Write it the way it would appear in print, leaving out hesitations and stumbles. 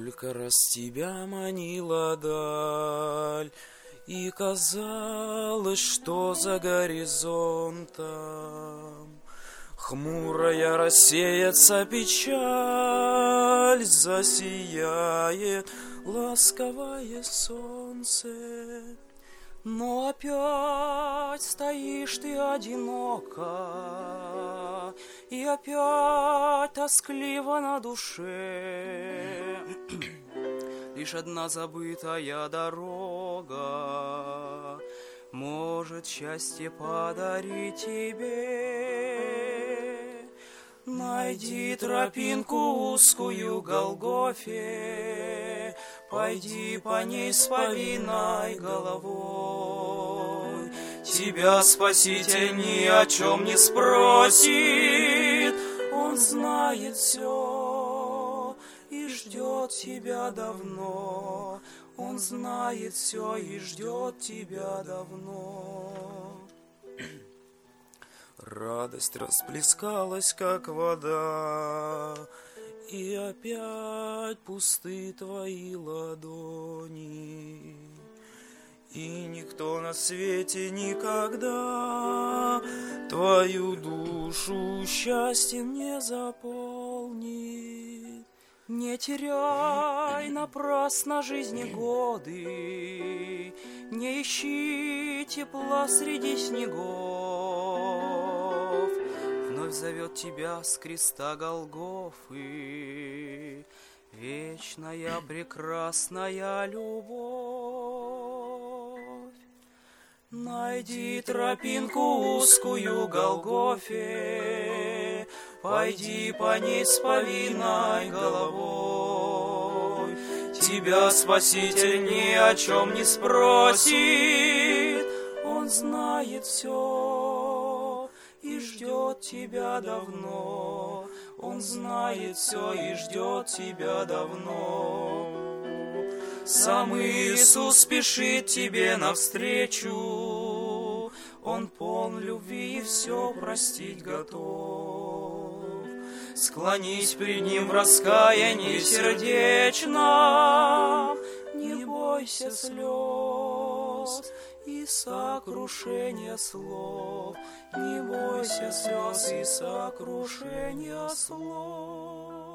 Сколько раз тебя манила даль, и казалось, что за горизонтом хмурая рассеется печаль, засияет ласковое солнце. Но опять стоишь ты одиноко, и опять тоскливо на душе. Лишь одна забытая дорога может счастье подарить тебе. Найди тропинку узкую Голгофе, пойди по ней с повинной головой. Тебя Спаситель ни о чем не спросит, Он знает все и ждет тебя давно. Он знает все и ждет тебя давно. Радость расплескалась, как вода, и опять пусты твои ладони. И никто на свете никогда твою душу счастьем не заполнит. Не теряй напрасно жизни годы, не ищи тепла среди снегов. Вновь зовет тебя с креста Голгофы вечная прекрасная любовь. Найди тропинку узкую Голгофе, пойди по ней с повинной головой. Тебя Спаситель ни о чем не спросит, Он знает все и ждет тебя давно. Он знает все и ждет тебя давно. Сам Иисус спешит тебе навстречу, Он полн любви и все простить готов. Склонись пред Ним в раскаянии сердечном, не бойся слез и сокрушения слов, не бойся слез и сокрушения слов.